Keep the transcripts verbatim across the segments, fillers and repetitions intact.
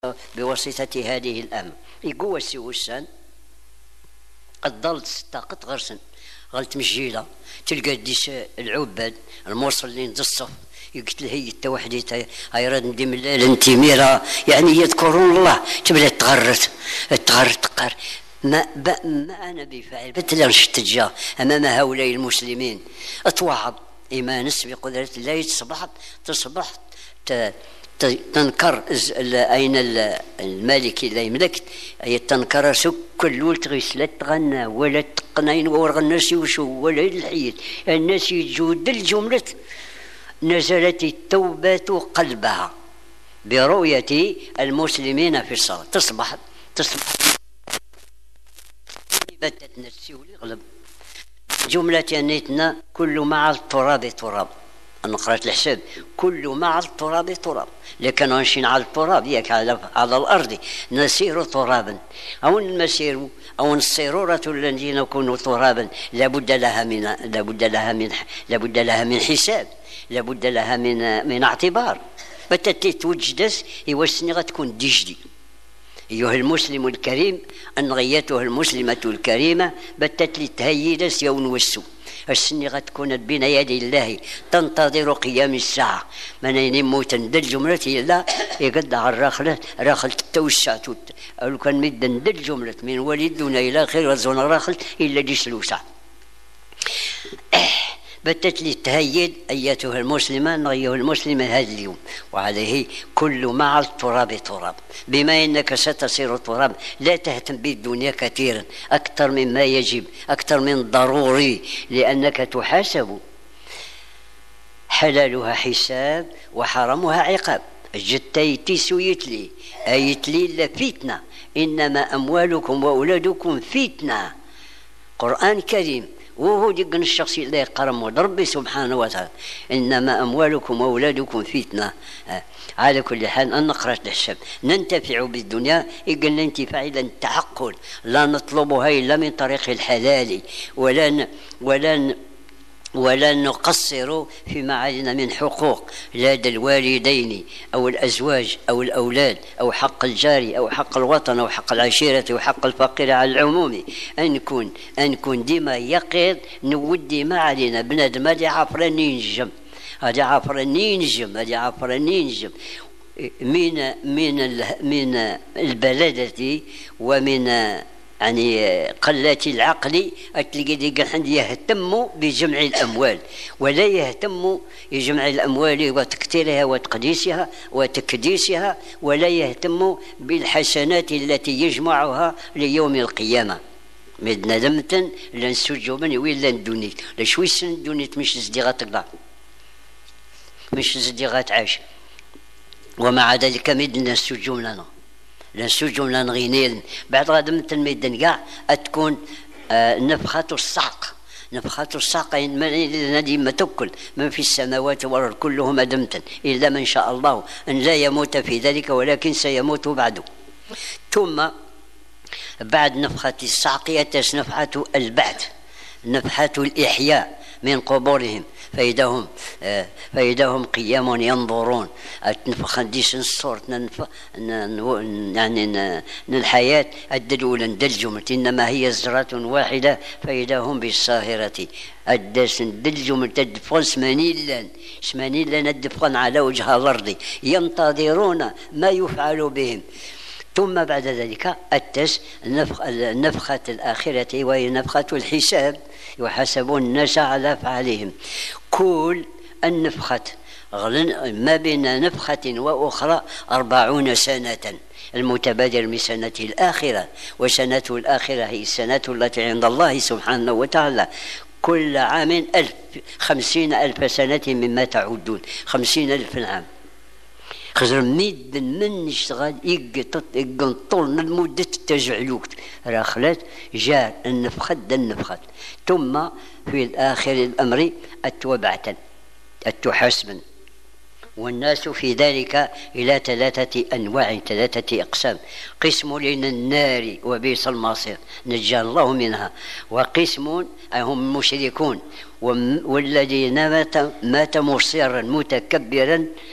بواسطة هذه الأمة يقوى السي وسان قد ضلت ستة قط غرسن غلت مجيلة تلقى ديس العباد المرسلين الصف يقتل هي التوحدي هايراد ندي من الانتميرة يعني يذكرون الله تبدا تغرت تغرت تقر ما ما انا بفاعل بتلا نشتجا امام هؤلاء المسلمين اتوعظ ايمان بقدرة الله تصبحت تصبحت تنكر اين المالك اللي يملك تنكر سك كل ولد غيسلت تغنى ولا تقنين ورغنا وشو ولا الحيل الناس يجود الجملة نزلت التوبة قلبها برؤية المسلمين في الصلاة تصبح تصبح باتت نفسي ولغلب جملة نيتنا كل مع التراب تراب. أنا قرأت الحساب كل مع التراب تراب لكن نمشي على التراب ياك على, على الأرض نسير ترابا أو المسير أو الصيرورة التي نكون ترابا لابد لها من لابد لها من لابد لها من حساب لابد لها من من اعتبار بتتي توجدس يوسني غتكون ديجدي أيها المسلم الكريم أن غيته المسلمة الكريمة بتتلي تهيدس يوم وسو السني غتكون بين يدي الله تنتظر قيام الساعة من ينموت ندل جملة إلا يقد على الراخلة راخل تتوسعت أو كان مد ندل جملة من ولدنا إلى خير وزون راخل إلا دي سلوسة بتت لي تهيد أيتها المسلمة نغيه المسلمة هذا اليوم وعليه كل مع التراب تراب بما أنك ستصير تراب لا تهتم بالدنيا كثيرا أكثر مما يجب أكثر من ضروري لأنك تحاسب حلالها حساب وحرمها عقاب جتيتي سويتلي أيتلي لفتنة إنما أموالكم وأولادكم فتنة قرآن كريم وهو ديك الشخصي اللي يقرم ربي سبحانه وتعالى إنما أموالكم وأولادكم فتنة. على كل حال أن نقرأ الحساب ننتفع بالدنيا يقول الانتفاع إلى التعقل لا نطلبها إلا من طريق الحلال ولا ولا ولا نقصر فيما علينا من حقوق لدى الوالدين أو الأزواج أو الأولاد أو حق الجاري أو حق الوطن أو حق العشيرة أو حق الفقير على العموم أن نكون أن نكون ديما يقظ نودي ما علينا بنادم هذه عفرة نينجم هذه عفرة نينجم هذه عفرة نينجم من من من البلدة ومن يعني قلة العقل أتلقى ديك يهتم بجمع الأموال ولا يهتم بجمع الأموال وتكتيرها وتقديسها وتكديسها ولا يهتم بالحسنات التي يجمعها ليوم القيامة مدنا دمتن لنسجو من وين لندونيت لشوي سن دونيت مش صديقات الله مش صديقات عاش ومع ذلك مدنا السجو لنا لنسجو لنغينيل بعد غدا مثل الميدان كاع تكون آه نفخة الصعق نفخة الصعق الذي ما تأكل من في السماوات والأرض كلهم أدمتا إلا من شاء الله أن لا يموت في ذلك ولكن سيموت بعده ثم بعد نفخة الصعق يأتي نفخة البعث نفخة الإحياء من قبورهم فإذا هم فإذا هم قيام ينظرون تنفخ ديس الصورة ننف يعني الحياة الدلولة دلجمة إنما هي زرة واحدة فإذا هم بالصاهرة الدس دلجمة تدفن ثمانين لان ثمانين لان الدفن على وجه الأرض ينتظرون ما يفعل بهم ثم بعد ذلك التس النفخة الآخرة وهي نفخة الحساب يحاسبون الناس على أفعالهم كل النفخة ما بين نفخة وأخرى أربعون سنة المتبادر من سنة الآخرة وسنة الآخرة هي السنة التي عند الله سبحانه وتعالى كل عام ألف خمسين ألف سنة مما تعدون خمسين ألف عام خزر ميد من يشتغل يقطط يقنطول لمدة تجعلوك راخلات جاء النفخة النفخة ثم في الآخر الأمر التوبعة التحاسبا والناس في ذلك إلى ثلاثة أنواع ثلاثة أقسام قسم لنا النار وبئس المصير نجى الله منها وقسم هم مشركون والذين مات مات مصيرا متكبرا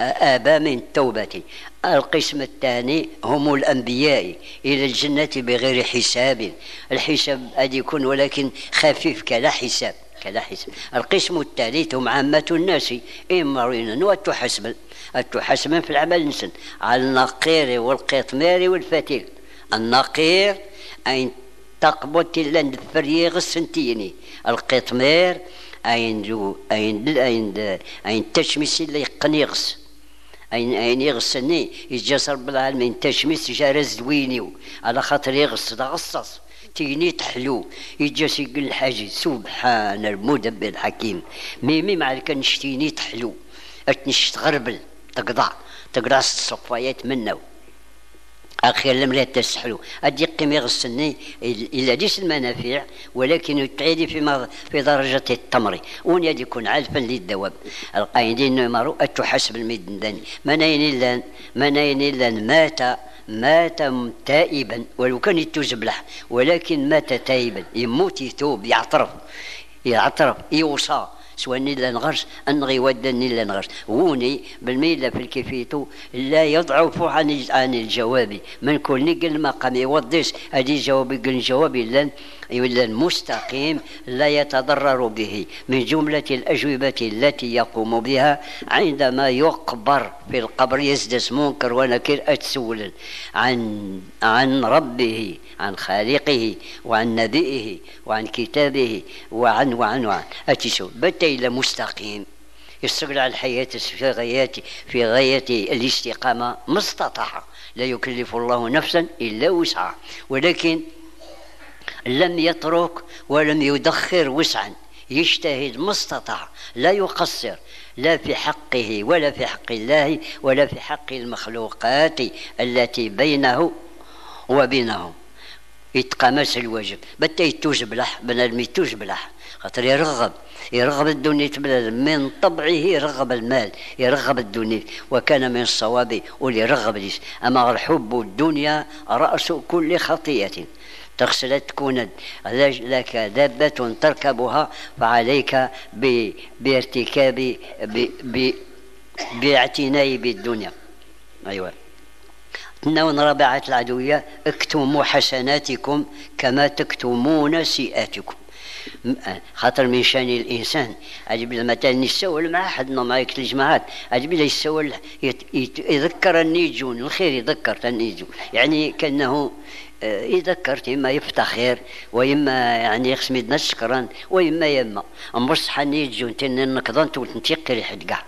آبى من التوبة. القسم الثاني هم الأنبياء إلى الجنة بغير حساب. الحساب قد يكون ولكن خفيف كلا حساب كلا حساب. القسم الثالث هم عامة الناس إمرين وتحسب التحسب في العمل الإنسان على النقير والقطمير والفتيل. النقير أين تقبض تلا ندفر غسنتيني. القطمير أين جو أين أين أين تشمس اللي يقنيغس أين أين يغسني يجلس رب العالمين تشمس جارز دوينيو على خاطر يغس غصص تيني تحلو يجلس يقول الحاج سبحان المدبر الحكيم ميمي مع كنشتيني تحلو اتنش تغربل تقضع تقرا الصفايات منه أخيرا لم لا تسحلوا أدي قيم يغسلني إلا ديس المنافع ولكن تعيدي في في درجة التمر وين يكون عالفا للدواب. القايدين مرو أتحسب الميدان منين إلا منين إلا مات مات تائبا ولو كان يتزبلح ولكن مات تائبا يموت يتوب يعترف يعترف يوصى سواء نيلا نغرس أنغي ودا نيلا نغرس ووني بالميلة في الكيفيتو لا يضعف عن عن الجواب من كل نقل مقام يوضيس هذه جواب يقول جوابي لن إلا المستقيم لا يتضرر به من جملة الأجوبة التي يقوم بها عندما يقبر في القبر يزدس منكر ونكر أتسول عن عن ربه عن خالقه وعن نبيه وعن كتابه وعن وعن وعن أتسول بتا إلى مستقيم يستقل على الحياة في غاية في غاية الاستقامة ما استطاع. لا يكلف الله نفسا إلا وسعها ولكن لم يترك ولم يدخر وسعا يجتهد ما استطاع لا يقصر لا في حقه ولا في حق الله ولا في حق المخلوقات التي بينه وبينهم يتقامس الواجب بتا يتوجبلح بنادم يتوجبلح خاطر يرغب يرغب الدنيا من طبعه يرغب المال يرغب الدنيا وكان من الصواب وليرغب ليس. أما الحب الدنيا رأس كل خطيئة تغسل تكون لك دابة تركبها فعليك بارتكاب باعتناء بالدنيا. أيوة. النون رابعة العدوية اكتموا حسناتكم كما تكتمون سيئاتكم. خاطر من شان الانسان اجيب مثلا يسول مع حد ما يكتل جماعات اجيب له يسول يذكر النيجون الخير يذكر النيجون يعني كانه يذكر اما يفتخر واما يعني يقسم يدنا شكرا واما يما نبصح النيجون تن نقضان تنتقي حد كاع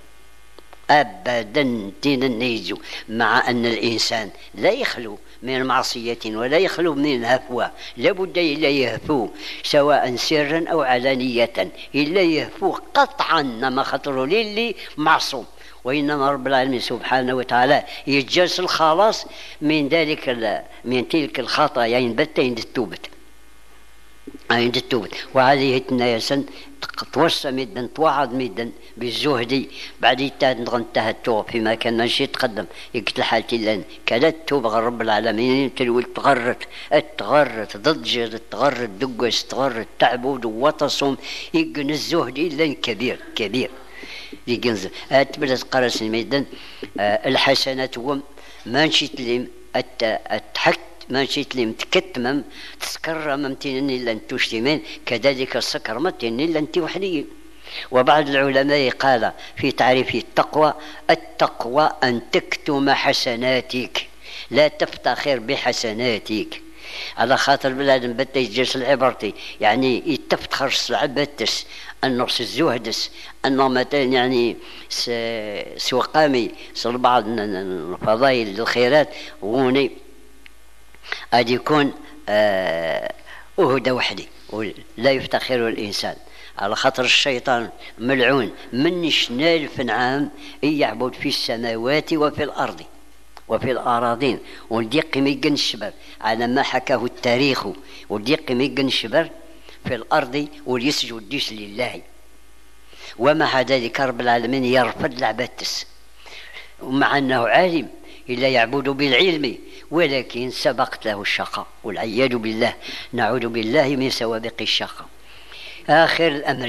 ابدا دين النيجو مع ان الانسان لا يخلو من معصية ولا يخلو من الهفوة لابد إلا يهفو سواء سرا أو علانية إلا يهفو قطعا ما خطر للي معصوم. وإنما رب العالمين سبحانه وتعالى يجلس الخلاص من ذلك من تلك الخطايا ينبت عند التوبة عند التوبة. وهذه الناس توصى مدا توعد مدا بالزهد بعد انتهى التوب فيما كان ماشي يتقدم يقتل حالتي لان كلا التوب رب العالمين تلوي تغرت تغرت ضجر تغرت دقس تغرت تعبد وتصم يقن الزهد الا كبير كبير يقن اتبدا قرص ميدان آه الحسنات هو ما نشيت لي التحك ما نشيت لي متكتمم تسكر ممتين الا انتو شتيمين كذلك السكر متين الا انت وحدي. وبعض العلماء قال في تعريف التقوى التقوى أن تكتم حسناتك لا تفتخر بحسناتك. على خاطر بلاد بدا يجلس العبرتي يعني يتفتخر العبتس النص الزهدس أنه مثلا يعني سوقامي صل بعض الفضائل الخيرات وني قد يكون أهدى وحدي لا يفتخر الإنسان على خاطر الشيطان ملعون من شنال في نعام يعبد في السماوات وفي الأرض وفي الأراضين وديق ميقن الشبر على ما حكاه التاريخ وديق ميقن الشبر في الأرض وليسجد ديس لله. ومع ذلك رب العالمين يرفض لعبتس ومع أنه عالم إلا يعبد بالعلم ولكن سبقت له الشقاء والعياذ بالله نعوذ بالله من سوابق الشقاء. آخر الأمر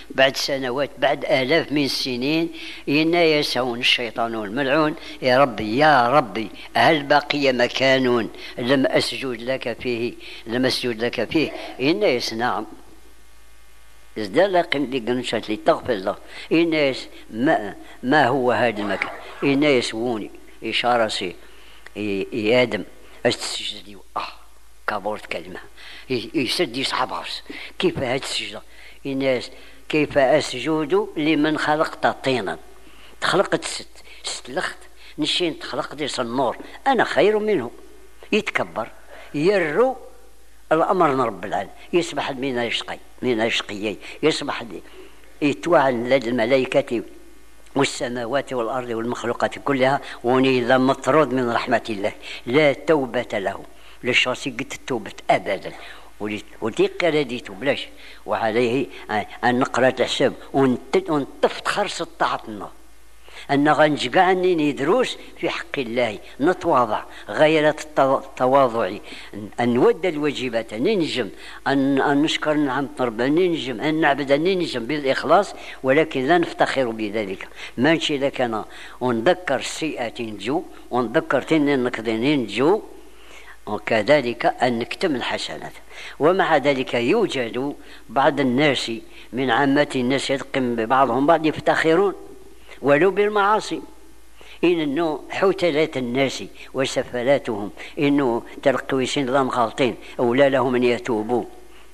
بعد سنوات، بعد آلاف من السنين، ينايسون الشيطان الملعون: يا ربي يا ربي، هل بقي مكان لم أسجد لك فيه لم أسجد لك فيه؟ ينايس: نعم. ازداد لقم دي قنشات لي تغفر الله. ينايس: ما, ما هو هذا المكان؟ ينايس: ووني إشارة سي يا آدم استسجد. آه كبرت كلمة يسد يصحب عرس. كيف هذه السجدة؟ الناس: كيف أسجد لمن خلقت طينا؟ تخلقت ست ستلخت نشين تخلق ديس النور، أنا خير منه. يتكبر يرو الأمر من رب العالمين، يسبح من يشقي من يشقيي، يسبح يتوعن لدى الملائكة والسماوات والأرض والمخلوقات كلها، ونيذا مطرود من رحمة الله، لا توبة له. للشخص قلت التوبة أبدا، وديك رديته بلاش. وعليه أن نقرأ الحساب ونطفت خرص الطاعتنا، أن غنجقعني ندروس في حق الله، نتواضع غير التواضع، أن نود الواجبات ننجم، أن, أن نشكر نعمة ربنا ننجم، أن نعبد ننجم بالإخلاص، ولكن لا نفتخر بذلك. ماشي لك أنا ونذكر السيئات نجو، ونذكر تنين نقضي نجو، وكذلك أن نكتم الحسنات. ومع ذلك يوجد بعض الناس من عامة الناس يتقم ببعضهم بعض يفتخرون ولو بالمعاصي، إنه حوتلات الناس وسفلاتهم، إنه تلقويسين ظن غالطين أولا لهم أن يتوبوا.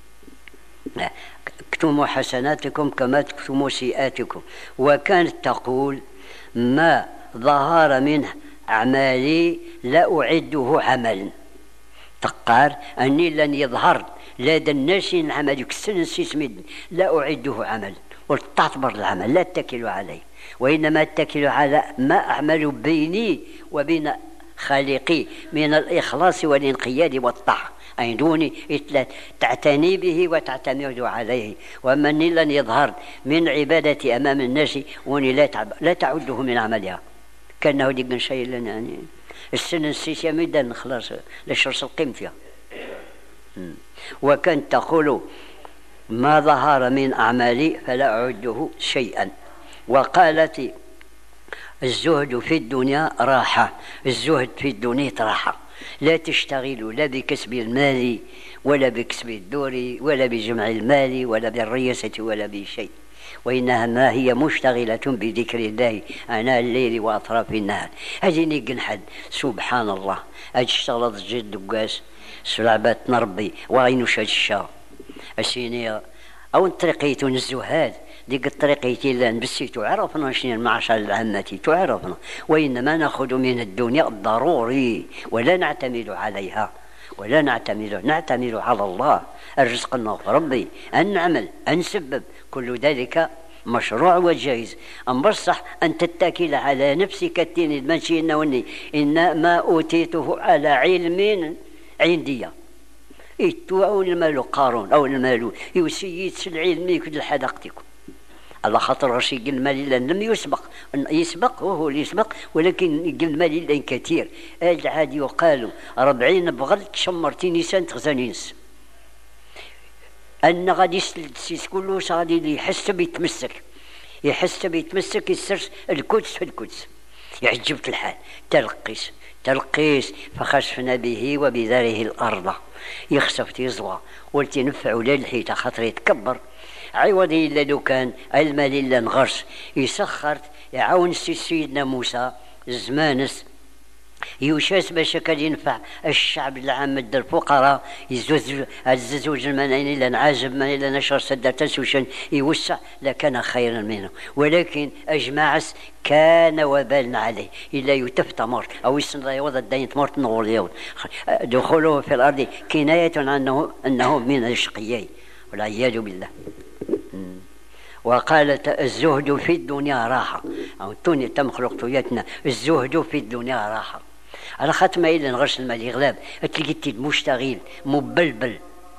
اكتموا حسناتكم كما تكتموا سيئاتكم. وكانت تقول: ما ظهر منه أعمالي لا أعده عملا. تقار أني لن يظهر لدى الناس عمل يكسر سيسمد لا أعده عملا، وتعتبر العمل لا تتكل عليه، وإنما اتكل على ما أعمل بيني وبين خالقي من الإخلاص والانقياد والطاعة، أي دوني تعتني به وتعتمد عليه. ومن لن يظهر من عبادة أمام الناس وني لا, لا تعده من عملها، كأنه ديك شيء لنا يعني السنة السيسية ميدان خلاص لشرس القيم فيها. وكانت تقول: ما ظهر من أعمالي فلا أعده شيئا. وقالت: الزهد في الدنيا راحة، الزهد في الدنيا راحة، لا تشتغل لا بكسب المال ولا بكسب الدور ولا بجمع المال ولا بالرياسة ولا بشيء، وإنها ما هي مشتغلة بذكر الله آناء الليل وأطراف النهار. هذه نيقن حد سبحان الله أجشتغلت جد قاس سلعبات نربي وغينوش الشا السينية أو طريقية الزهاد ديك الطريقية اللي نبسيتو عرفنا شنو المعشر العامة تعرفنا، وإنما نأخذ من الدنيا الضروري ولا نعتمد عليها ولا نعتمد نعتمد على الله. الرزق النوف ربي، أن نعمل أن نسبب، كل ذلك مشروع وجائز. أم بصح أن تتكل على نفسك التين المنشي إنه إن ما أوتيته على علم عندي إتوا المال قارون أو المال يسيد العلم يكد الحدقتكم على خاطر رشيق المال لن لم يسبق يسبق وهو اللي يسبق، ولكن المال لن كثير. العادي يقال ربعين بغل شمرتين نيسان تغزانينس أن غادي يسلس كله غادي اللي يحس بيتمسك يحس بيتمسك يسرس القدس في القدس يعجبك الحال. تلقيس تلقيس فخسفنا به وبذاره الأرض يخسف تيزوى ولتنفع ولا الحيطة خاطر يتكبر عوض إلا لو كان المال إلا نغرس يسخرت يعاون سيدنا موسى زمانس يوشاس باش كان ينفع الشعب العام مد الفقراء يزوج الزوج المنعين إلا نعازب من إلا نشر سدر تسوشن يوسع لكان خيرا منه، ولكن أجمعس كان وبالنا عليه إلا يتفت مرت أو يسنى يوضى الدين مرت نغول يوم دخوله في الأرض كناية عنه أنه من الشقيين والعياذ بالله. وقالت: الزهد في الدنيا راحة، أو توني تم خلقتياتنا الزهد في الدنيا راحة. على ختمة إلا نغرس المال يغلاب تلقيت مشتغل مبلبل.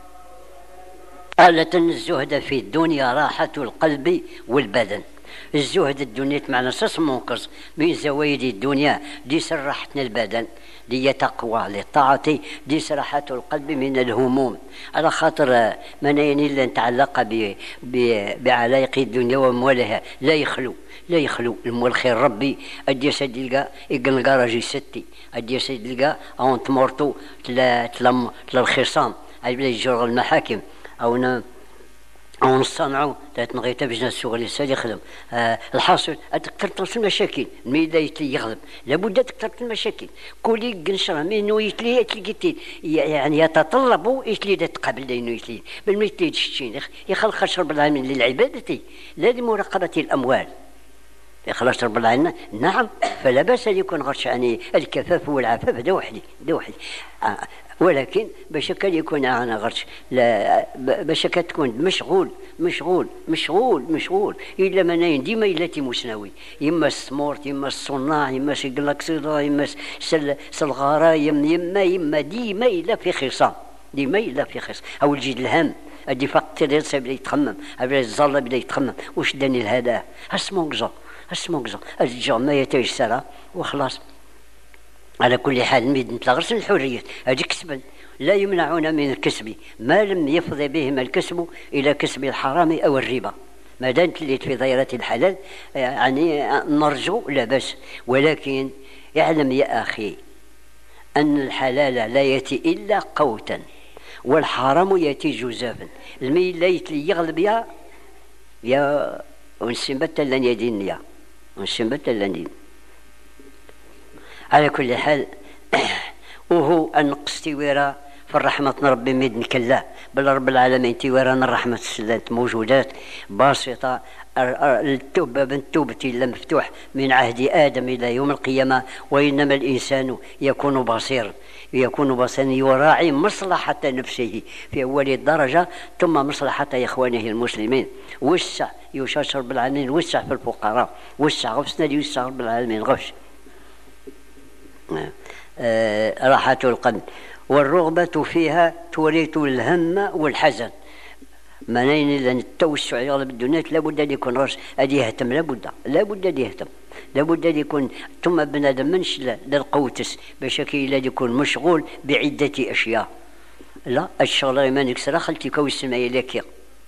قالت: الزهد في الدنيا راحة القلب والبدن. الزهد الدنيا معنى سس منقص من زوايد الدنيا دي سرحتنا البدن دي تقوى للطاعة، دي سراحة القلب من الهموم، على خاطر ما يعني إلا نتعلق بعلايق الدنيا وأموالها لا يخلو لا يخلو المول خير ربي أدي سيد لقى يقلقى راجي ستي أدي سيد لقى أو تمرتو تلا تلا تلا الخصام أبلا يجر المحاكم أو ن أو نصنعوا تنغيتا باش الشغل يسال يخدم. آه الحاصل تكثرت المشاكل الميدا يتلي يغلب، لابد تكثرت المشاكل كولي قنشرة منو يتلي يتلي يعني يتطلب يتلي تقابل انه يتلي بالما يتلي تشتين يخلق رب العالمين للعبادة لا لمراقبة الأموال. خلاص رب العالمين نعم، فلا باس ان يكون غرش يعني الكفاف والعفاف هذا وحدي هذا وحدي آه ولكن باش كان يكون انا غرش لا باش كتكون مشغول مشغول مشغول مشغول الا ما ناين ديما الا تيموسناوي يما السمورت يما الصناع يما شي كلاكسيدا يما سل الغرايم يما يما ديما الا في خصام ديما الا في خصام او الجيد الهم ادي فقط بدا يتخمم بدا الزله بدا يتخمم واش داني لهذا اسمو قزا اسمو قزا الجا ما يتيسر وخلاص. على كل حال ميد نتلغرس الحرية هذه كسبا لا يمنعون من الكسب ما لم يفضي بهم الكسب إلى كسب الحرام أو الربا، ما دامت اللي في دائرة الحلال يعني نرجو لا بأس، ولكن اعلم يا أخي أن الحلال لا يأتي إلا قوتا والحرام يأتي جزافا. المي لا يتلي يغلب يا يا ونسمبت لن يدين يا ونسمبت لن يدين. على كل حال وهو النقص تيويرا في الرحمة ربي ميدن كلا بل رب العالمين تيويرا الرحمة السلات موجودات باسطة. التوبة بن توبتي إلا مفتوح من عهد آدم إلى يوم القيامة، وإنما الإنسان يكون بصيرا يكون بصيرا يراعي مصلحة نفسه في أول الدرجة ثم مصلحة إخوانه المسلمين. وسع يشاش رب العالمين وسع في الفقراء وسع غفصنا ليوسع رب العالمين غفص. آه راحة القلب والرغبة فيها تورث الهم والحزن. منين لأن التوسع يغلب الدنيا لابد أن يكون راس أن يهتم لابد لابد أن يهتم لابد أن يكون ثم بنادم منش للقوتس بشكل أن يكون مشغول بعدة أشياء. لا الشغلة ما نكسر خلتي كوي السماء لك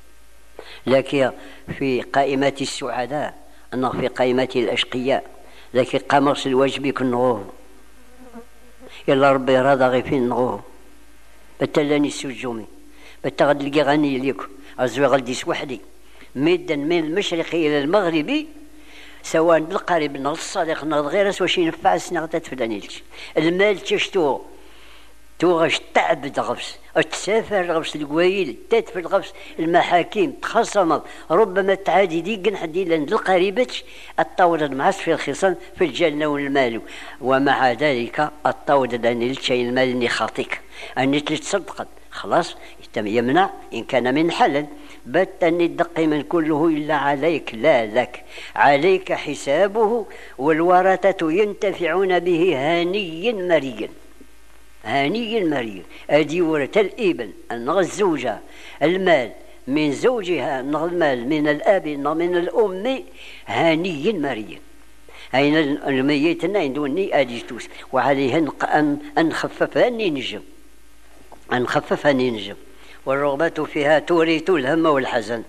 لكن في قائمة السعداء أنه في قائمة الأشقياء لكن قامص الواجب يكون نغوه يلا ربي راضى غي فين نغوه بتلاني السجومي بتغد لقي غني ليكم أزوي غلديس وحدي ميدا من المشرق إلى المغربي سواء القريب نغ الصديق نغ غير سوا شي نفع سنغ تتفلانيلش المال تشتو توغش تعبد غفص تسافر غفص القوايل تدفل غفص المحاكم تخصم ربما تعادي دي قنحدي لان القريبتش الطاولة معس في الخصام في الجنة والمال، ومع ذلك الطاولة أن الشيء المال اللي خاطيك أني تتصدق خلاص يمنع إن كان من حلال بت أن يدقي من كله إلا عليك لا لك عليك حسابه والورثة ينتفعون به هانيا مريا هانيا مريا. أدي ورث الابن أنغ الزوجة المال من زوجها أنغ المال من الأب أنغ من الأم هانيا مريا. أين الميت عندوني أديتوس وعليه أن نخفف أني نجم أن نخفف أني نجم. والرغبة فيها تورث الهم والحزن.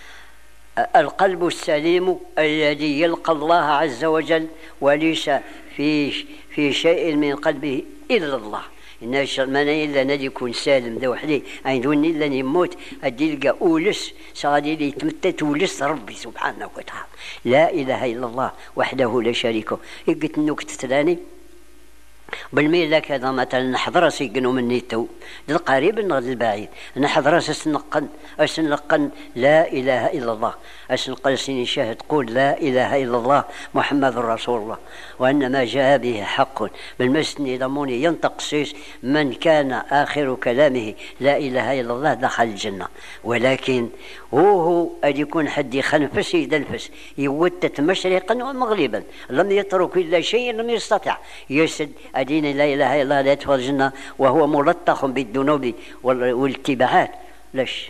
القلب السليم الذي يلقى الله عز وجل وليس في في شيء من قلبه إلا الله. إن من إلا ندي يكون سالم ذا وحدي عندوني إلا يموت أدي يلقى أولس صادي لي تمتت أولس ربي سبحانه وتعالى لا إله إلا الله وحده لا شريك له. قلت النكتة الثانية بالميل لك هذا مثلا نحضر سيقنوا مني تو للقريب نغد البعيد نحضر سنقن أسنقن لا إله إلا الله أسنقل سني شاهد قول لا إله إلا الله محمد رسول الله وأن ما جاء به حق بالمسني ضموني ينطق سيس من كان آخر كلامه لا إله إلا الله دخل الجنة. ولكن هو هو أن يكون حد يخنفس يدلفس يوتت مشرقا ومغربا لم يترك إلا شيء لم يستطع يسد أدين لا إله إلا الله لا يدخل الجنة وهو ملطخ بالذنوب والاتباعات. ليش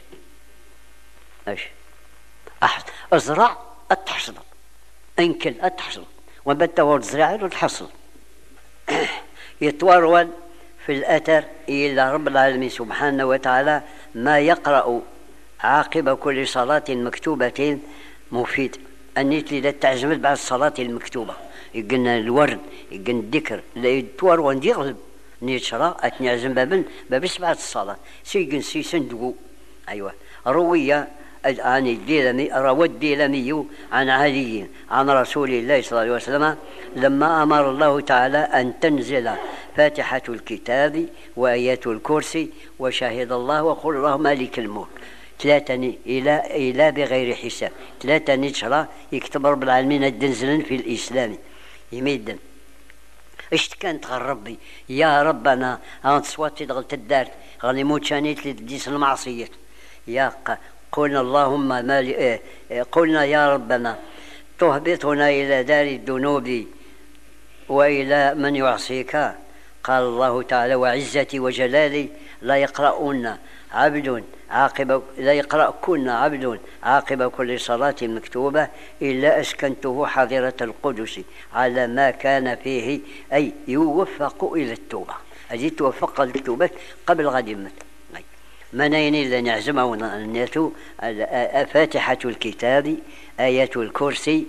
ليش أحسن أزرع أتحصل انكل أتحصل وبدأ تزرع وتحصل يتورول في الأثر إلى رب العالمين سبحانه وتعالى ما يقرأ عاقب كل صلاة مكتوبة مفيد. النيت لا تعجمد بعد الصلاة المكتوبة يقلنا الورد يقلنا الذكر لا يتورول يغلب نيتشرا أتنعزم بابن بابس بعد الصلاة سيقن سي صندوق. أيوة روية عن الديلمي روى الديلمي عن علي عن رسول الله صلى الله عليه وسلم لما أمر الله تعالى أن تنزل فاتحة الكتاب وآيات الكرسي وشهد الله وقل الله مالك الملك ثلاثة إلى إلى بغير حساب ثلاثة نشرة يكتب رب العالمين الدنزلن في الإسلام يميدن اش كانت غير ربي يا ربنا أنت صوتي دغلت الدار غني موتشانيت لديس المعصية يا قلنا اللهم مالي قلنا يا ربنا تهبطنا إلى دار الذنوب وإلى من يعصيك. قال الله تعالى وعزتي وجلالي لا يقرؤون عبد عاقب لا يقرأ كنا عبد عاقب كل صلاة مكتوبة إلا أسكنته حاضرة القدس على ما كان فيه أي يوفق إلى التوبة أجي توفق الكتوبة قبل غد منين إلا نعزمه ونيته فاتحة الكتاب آيات الكرسي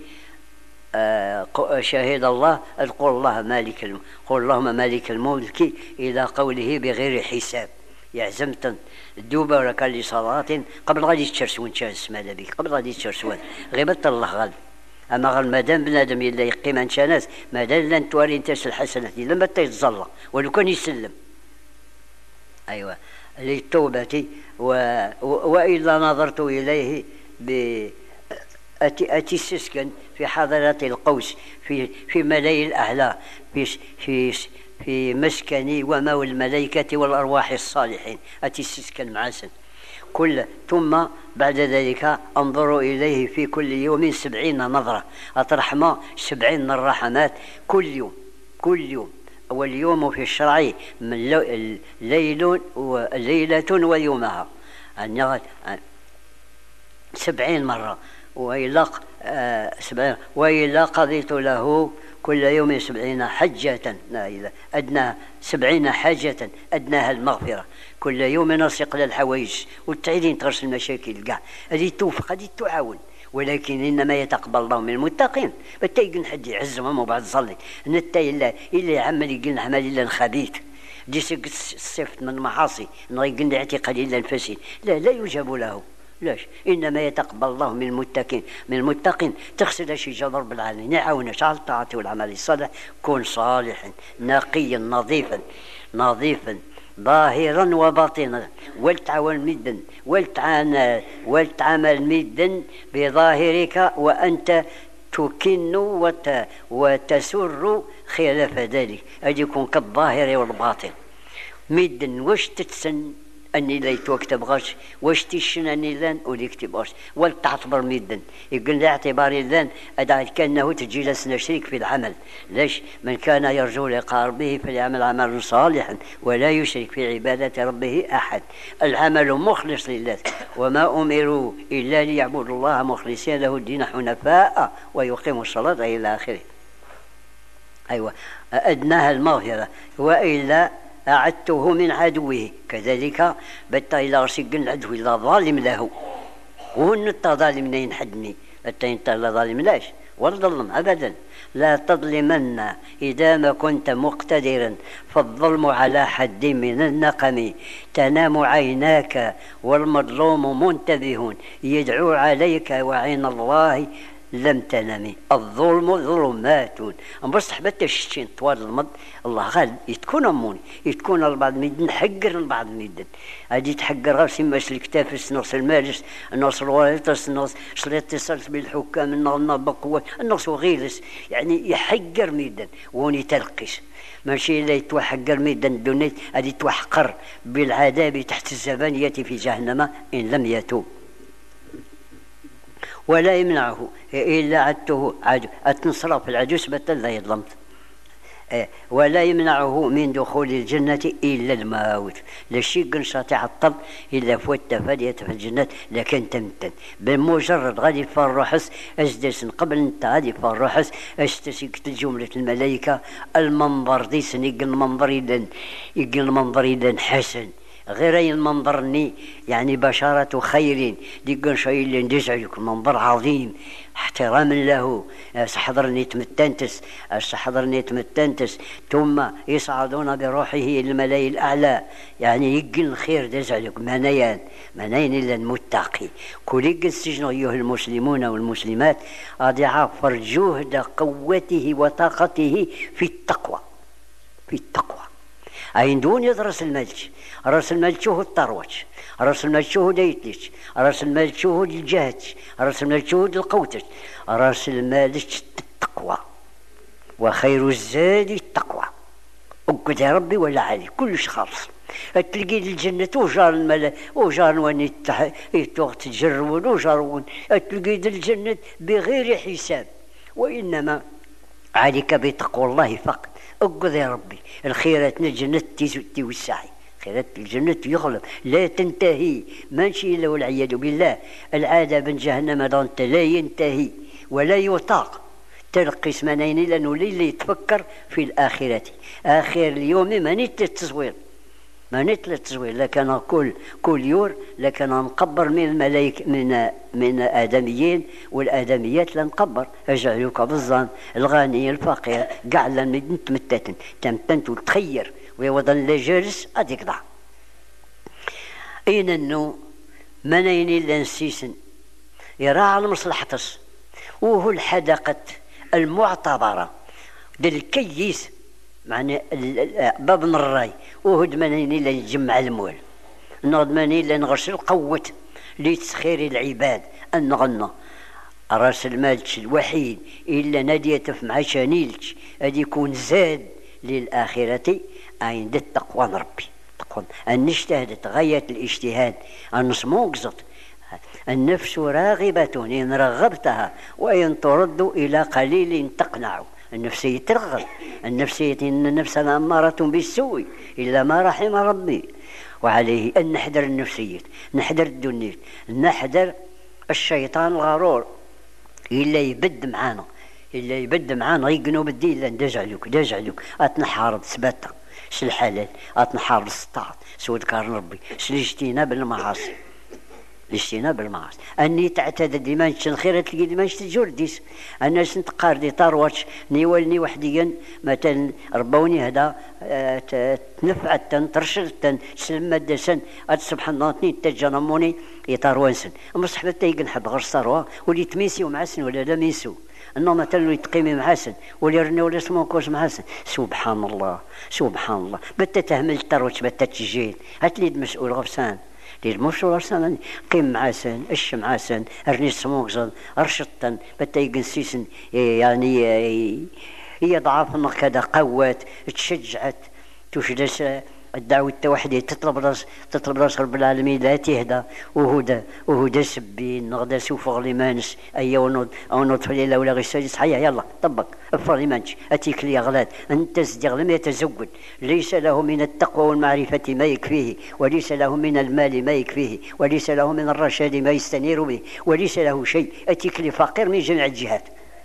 شهد الله قل الله مالك الملك قل اللهم مالك الملك إلى قوله بغير حساب يعزمت الدوبة ولا كان لي صلاة قبل غادي تشرسون تشرس ماذا بك قبل غادي تشرسون غيبت الله غالب أما غير مادام بنادم إلا يقيم عن شاناس مادام لن تواري انتاس الحسنات لما تيتظلى ولو كان يسلم. أيوة للتوبة و... وإلا نظرت إليه ب أتي أتي السكن في حضرة القوس في في ملاي الأعلى في في في مسكني ومولى الملائكة والأرواح الصالحين أتي السكن معسن كل ثم بعد ذلك أنظر إليه في كل يوم سبعين نظرة أترحم سبعين من الرحمات كل يوم كل يوم واليوم في الشرع من ليل وليلة ويومها سبعين مرة وإلا سبعين وإلا قضيت له كل يوم سبعين حجة أدنى سبعين حاجة أدناها المغفرة كل يوم نسق للحوائج والتعيدين تغرس المشاكل كاع هذه توفق هذه تعاون ولكن إنما يتقبل الله من المتقين بتيقن حد يعزهم وبعد صلي نتا إلا إلا عمل يقلنا عمل إلا الخبيث دي صفت من المعاصي نغيقلنا اعتقاد إلا الفسيد لا لا يجاب له لاش إنما يتقبل الله من المتقين من المتقين تغسل شي جا رب العالمين يعاونك على الطاعة والعمل الصالح كن صالحا نقيا نظيفا نظيفا ظاهرا وباطنا ولتعاون مدا ولتعامل ولتعامل مدا بظاهرك وأنت تكن وت وتسر خلاف ذلك أجي يكون كالظاهر والباطن مدا واش تتسن أني لا يتوكتب غاش واش تشن أني لان وليكتب غاش ولتعتبر ميدا يقول لا اعتباري لان أدعي كأنه تجلس نشريك في العمل ليش من كان يرجو لقاء ربه فليعمل عملا صالحا ولا يشرك في عبادة ربه أحد العمل مخلص لله وما أمروا إلا ليعبدوا الله مخلصين له الدين حنفاء ويقيموا الصلاة إلى آخره. أيوة أدناها المغفرة وإلا أعدته من عدوه كذلك بتا إلى رسيق العدو إلا ظالم له وهن الظالم لا ينحدني بتا انت لا ظالم لاش ولا ظلم أبدا لا تظلمن إذا ما كنت مقتدرا فالظلم على حد من النقم تنام عيناك والمظلوم منتبه يدعو عليك وعين الله لم تنمي الظلم ظلمات بس حبت الشتين طوال المض الله غالب يتكون اموني يتكون البعض ميدن حقر البعض ميدن هادي تحقر غير سيما الكتاف نص المالس نص الوالد نص الاتصال بالحكام النظام بقوة النص وغيرس يعني يحقر ميدن وني تلقيس ماشي لا يتوحقر ميدن دونيت هادي توحقر بالعذاب تحت الزبانية في جهنم إن لم يتوب ولا يمنعه إلا عدته عدو أتنصرف العجوز بطل لا يظلمت ولا يمنعه من دخول الجنة إلا الموت. لا شيء قنشاط يعطل إلا فوت فالية في الجنة لكن تمتن بمجرد غادي فرحس أجدسن قبل أنت غادي فرحس أجتسكت الجملة الملائكة المنظر دي سنيق المنظر إذن يقل المنظر إذن حسن غير المنظرني يعني بشارة خير ديقن شيء اللي ندزعلك منظر عظيم احتراما له سحضرني تمتنتس سحضرني تمتنتس ثم يصعدون بروحه إلى الملاي الأعلى يعني يقل الخير دزعلك منيان منين إلا المتقي كل يقل السجن أيها المسلمون والمسلمات غادي يعفر جهد قوته وطاقته في التقوى في التقوى أين دون يدرس الملك راس المال شهود الطروج راس المال شهود ايتليش راس المال شهود الجهد راس المال شهود القوتش راس المال التقوى وخير الزاد التقوى أقد يا ربي ولا علي كلش خالص تلقي الجنة وجار الملا وجار وين تجرون وجارون تلقي الجنة بغير حساب وإنما عليك بتقوى الله فقط أقد يا ربي الخيرات الجنة توسعي خيرات الجنة يغلب لا تنتهي ماشي إلا والعياذ بالله العذاب من جهنم دانت لا ينتهي ولا يطاق تلقي اسمانين لأنه اللي يتفكر في الآخرة آخر اليوم ما نت التصوير ما نت التصوير لكن كل كل يور لكن نقبر من الملائكة من من آدميين والآدميات لنقبر أجعلوك بالظن الغني الفقير قاع لن تمتتن تمتنت وتخير ويوضن لا جالس أديك ضع أين أنه منين إلا نسيسن يراعى المصلحتس وهو الحدقة المعتبرة للكيس معنى باب من الراي وهو منين إلا نجمع المول نغد منين إلا نغسل قوة لتسخير العباد أن نغنى راس المال الوحيد إلا نادية مع شانيلش أدي يكون زاد للآخرة عند التقوى ربي تقوى أن اجتهدت غاية الاجتهاد أن نصموقزت النفس راغبة إن رغبتها وإن ترد إلى قليل تقنع النفسية ترغب النفسية إن النفس أمارة بالسوء إلا ما رحم ربي وعليه أن نحذر النفسية نحذر الدنيا نحذر الشيطان الغرور إلا يبد معانا إلا يبد معانا يقنو بدي إلا ندجعلوك دجعلوك أتنحارب ثباتة الحلال أتنحارب السطاعت سود كارن ربي الاجتناب المعاصي الاجتناب المعاصي أني تعتاد ديما الخير تلقي ديما تجورديس أنا سنت قاردي طارواتش نيولني وحديا مثلا ربوني هذا اه تنفعت ترشدت سلمة دسن سبحان الله اثنين تجنموني يطاروانسن أما صحبت تيقن حب غير صاروة ولي تميسي ومعسن ولا لا ميسو انه مثلا يتقيمي محسن ولا يرني ولا اسمه كوش محسن سبحان الله سبحان الله بتا تهمل تروش بتا تجين هاتلي المسؤول غفسان لي المسؤول غفسان قيم معسن اش معسن ارني سموكزن ارشطن بتا يقنسيسن يعني هي ضعاف كذا قوات تشجعت تشدس الدعوة التوحيدية تطلب راس تطلب راس رب العالمين لا تهدى وهدى وهدى سبين نغدا سوف غليمانس أي ونود أو نود في الليلة ولا غير سادس حيا يلا طبق أفريمانش أتيك لي غلاد أنت صدق لم يتزوج ليس له من التقوى والمعرفة ما يكفيه وليس له من المال ما يكفيه وليس له من الرشاد ما يستنير به وليس له شيء أتيك لي فقير من جميع الجهات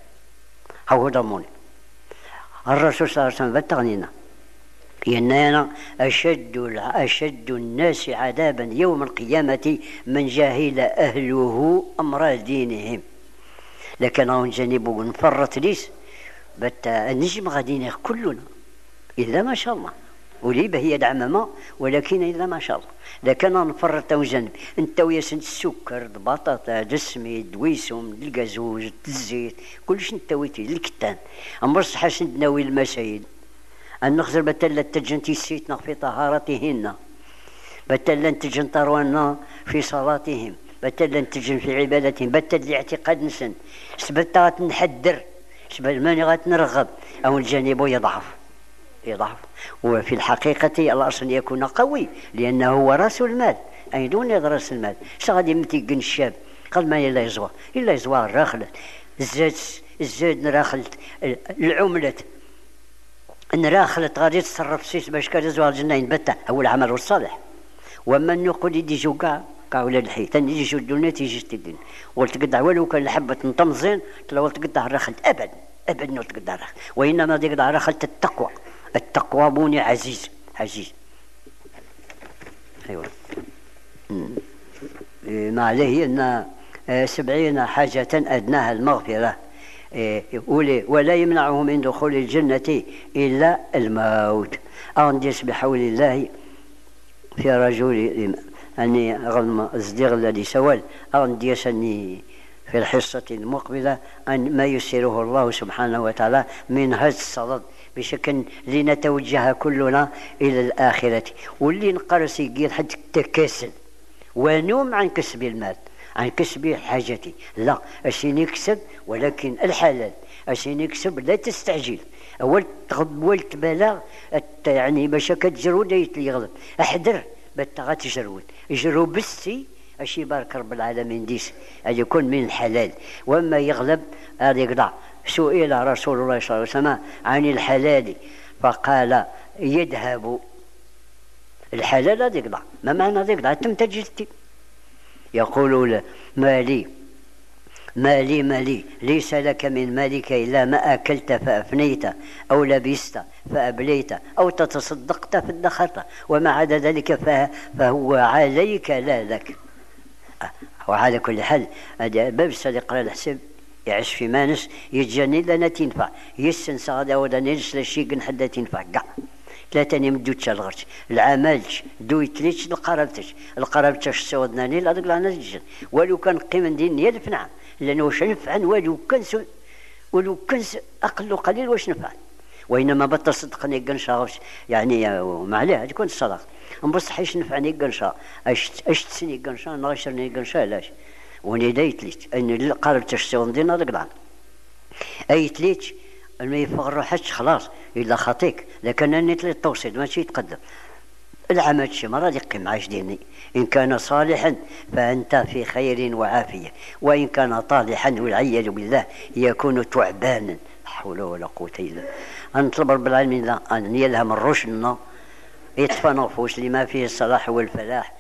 هو ضموني الرسول صلى الله عليه وسلم بتغنينا إننا أشد أشد الناس عذابا يوم القيامة من جاهل أهله أمر دينهم لكن هون جانبه نفرط ليس بت النجم غادي كلنا إلا ما شاء الله وليبه هي دعمما ولكن إلا ما شاء الله لكن نفرط وجنب أنت وياسن السكر البطاطا دسمي دويسوم الجازوج الزيت كلش أنت ويتي الكتان أمرس حسن ناوي المسايد أن نخزر بتلا تجنتي سيتنا في طهارتهن بتلا تجن طروانا في صلاتهم بتلا تجن في عبادتهم بتلا اعتقاد نسن سبتات نحدر سبت ماني غات نرغب أو الجانب يضعف يضعف وفي الحقيقة الأصل يكون قوي لأنه هو رأس المال أي دون رأس المال شغادي متيقن الشاب قال ما إلا يزوى إلا يزوى الراخلة الزاد الزاد نراخلت العملة نراخلت غادي تصرف سيس باش كرزوها الجنة ينبتع هو العمل الصالح. وما نقول يدي جو كاع كاع ولاد الحي تاني يجي الدنيا تيجي تدين والتقدع ولو كان الحبة نطمزين تلا والتقدع رخلت أبد أبد نو تقدع رخل، وإنما تقدع رخلت التقوى. التقوى بوني عزيز عزيز. أيوة ما عليه أن سبعين حاجة أدناها المغفرة يقول ولا يمنعه من دخول الجنة إلا الموت. أنديس بحول الله في رجل أني غلم الصديق الذي سوال أنديس أني في الحصة المقبلة أن ما يسيره الله سبحانه وتعالى من هذا الصدد بشكل لنتوجه كلنا إلى الآخرة واللي نقرس يقيل حد التكاسل ونوم عن كسب المال عن كسب حاجتي. لا أشي نكسب ولكن الحلال أشي نكسب لا تستعجل. أول تغبول تبالغ يعني باش كتجرود يغلب أحذر بتغا تجرود يجرو بسي أشي بارك رب العالمين ديس أن يكون من الحلال. وما يغلب هذا يقضع. سئل رسول الله صلى الله عليه وسلم عن الحلال فقال يذهب الحلال هذا يقضع. ما معنى هذا يقضع؟ تم تجلتي يقول مالي مالي مالي ليس لك من مالك إلا ما أكلت فأفنيت أو لبست فأبليت أو تصدقت فادخرت وما عدا ذلك فهو عليك لا لك. وعلى كل حال هذا باب صديق الحساب يعيش في مانس يتجني لنا تنفع يسنس غدا ودا نجلس لشي حدا تنفع كاع ثلاثة نمدو تشالغرش العمالش دو يتليش القرابتش القرابتش سودنا نيل هذاك لا نجن ولو كان قيمة دين يدفنع لأنه واش نفعا ولو كان ولو كان أقل قليل واش نفعا. وإنما بطل صدقني قنشا يعني ما عليه تكون الصدقة نبصح ايش نفعني قنشا اش اش تسني قنشا نغشرني قنشا لاش وني دايتليت ان قربتش سوندين هذاك دعان اي تليت ما يفغر روحش خلاص الا خطيك لكن اني تليت توصيد ماشي يتقدم العمل شي مرة يقيم عاش ديني إن كان صالحا فأنت في خير وعافية وإن كان طالحا والعياذ بالله يكون تعبانا. لا حول ولا قوة إلا بالله. نطلب رب العالمين أن يلهم الرشد يطفى نفوس لما فيه الصلاح والفلاح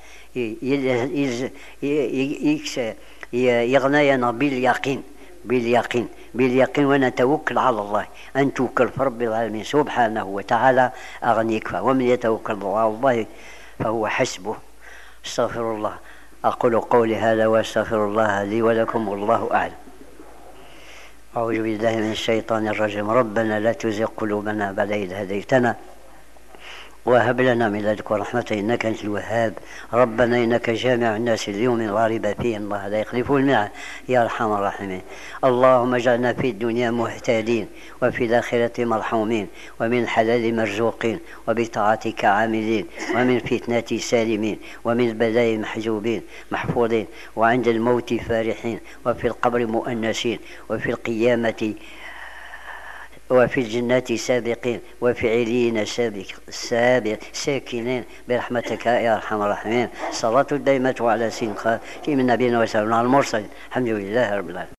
يغنينا باليقين باليقين باليقين ونتوكل على الله أن توكل في رب العالمين سبحانه وتعالى أغنيك ومن يتوكل على الله فهو حسبه. استغفر الله. أقول قولي هذا واستغفر الله لي ولكم والله أعلم. أعوذ بالله من الشيطان الرجيم. ربنا لا تزغ قلوبنا بعد إذ هديتنا وهب لنا من لدنك رحمة إنك أنت الوهاب. ربنا إنك جامع الناس اليوم لا ريب فيه إن الله لا يخلف الميعاد يا أرحم الراحمين. اللهم اجعلنا في الدنيا مهتدين وفي الآخرة مرحومين ومن حلال مرزوقين وبطاعتك عاملين ومن فتنة سالمين ومن البلاء محجوبين محفوظين وعند الموت فرحين وفي القبر مؤنسين وفي القيامة وفي الجنات سابقين وفي عليين سابق سابق ساكنين برحمتك يا أرحم الراحمين. صلاة دائمة على سيدنا نبينا وسلامنا المرسلين. الحمد لله رب العالمين.